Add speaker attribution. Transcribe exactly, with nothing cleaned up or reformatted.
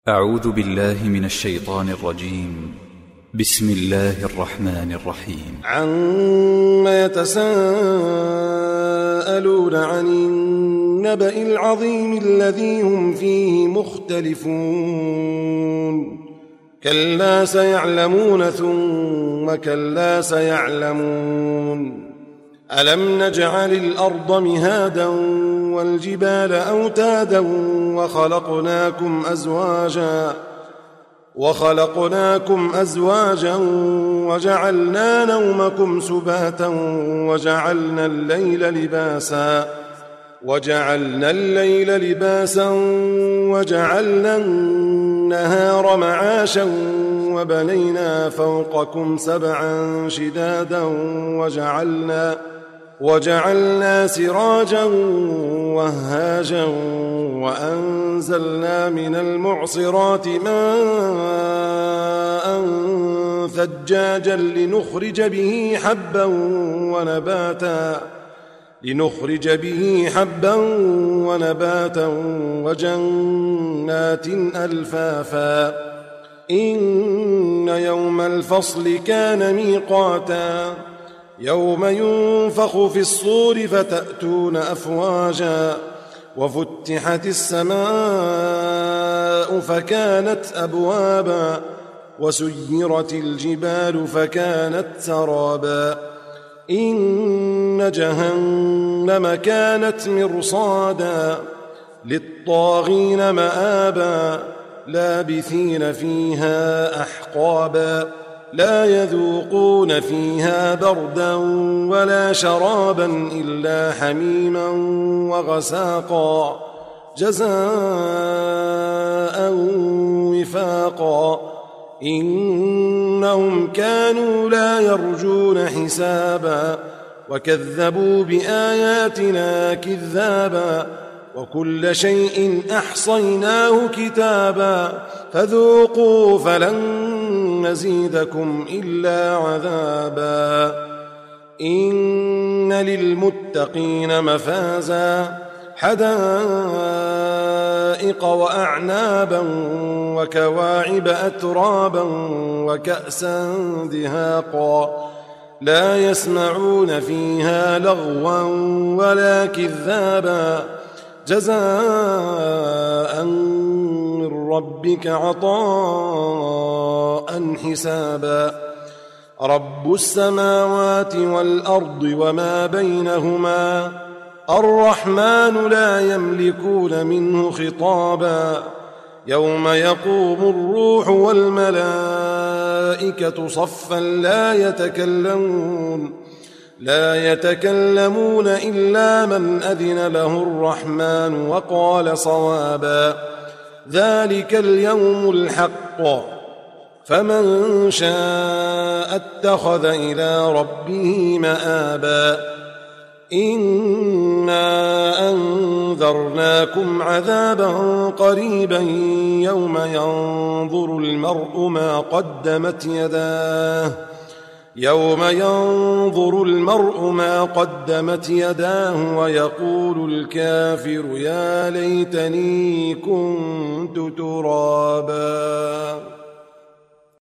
Speaker 1: أعوذ بالله من الشيطان الرجيم. بسم الله الرحمن الرحيم.
Speaker 2: عما يتساءلون عن النبأ العظيم الذي هم فيه مختلفون كلا سيعلمون ثم كلا سيعلمون ألم نجعل الأرض مهادا والجبال أوتادا وخلقناكم أزواجا وخلقناكم أزواجا وجعلنا نومكم سباتا وجعلنا الليل لباسا وجعلنا الليل لباسا وجعلنا النهار معاشا وبنينا فوقكم سبعا شدادا وجعلنا وجعلنا سراجا وهاجا وأنزلنا من المعصرات ماء ثجاجا لنخرج به حبا ونباتا لنخرج به حبا ونباتا وجنات ألفافا إن يوم الفصل كان ميقاتا يوم ينفخ في الصور فتأتون أفواجا وفتحت السماء فكانت أبوابا وسيرت الجبال فكانت سرابا إن جهنم كانت مرصادا للطاغين مآبا لابثين فيها أحقابا لا يذوقون فيها بردا ولا شرابا إلا حميما وغساقا جزاء وفاقا إنهم كانوا لا يرجون حسابا وكذبوا بآياتنا كذابا وكل شيء أحصيناه كتابا فذوقوا فلن نزيدكم إلا عذابا إن للمتقين مفازا حدائق وأعنابا وكواعب أترابا وكأسا دهاقا لا يسمعون فيها لغوا ولا كذابا جزاء من ربك عطاء حسابا رب السماوات والأرض وما بينهما الرحمن لا يملكون منه خطابا يوم يقوم الروح والملائكة صفا لا يتكلمون لا يتكلمون إلا من أذن له الرحمن وقال صوابا ذلك اليوم الحق فمن شاء اتخذ إلى ربه مآبا إنا أنذرناكم عذابا قريبا يوم ينظر المرء ما قدمت يداه يوم ينظر المرء ما قدمت يداه ويقول الكافر يا ليتني كنت ترابا.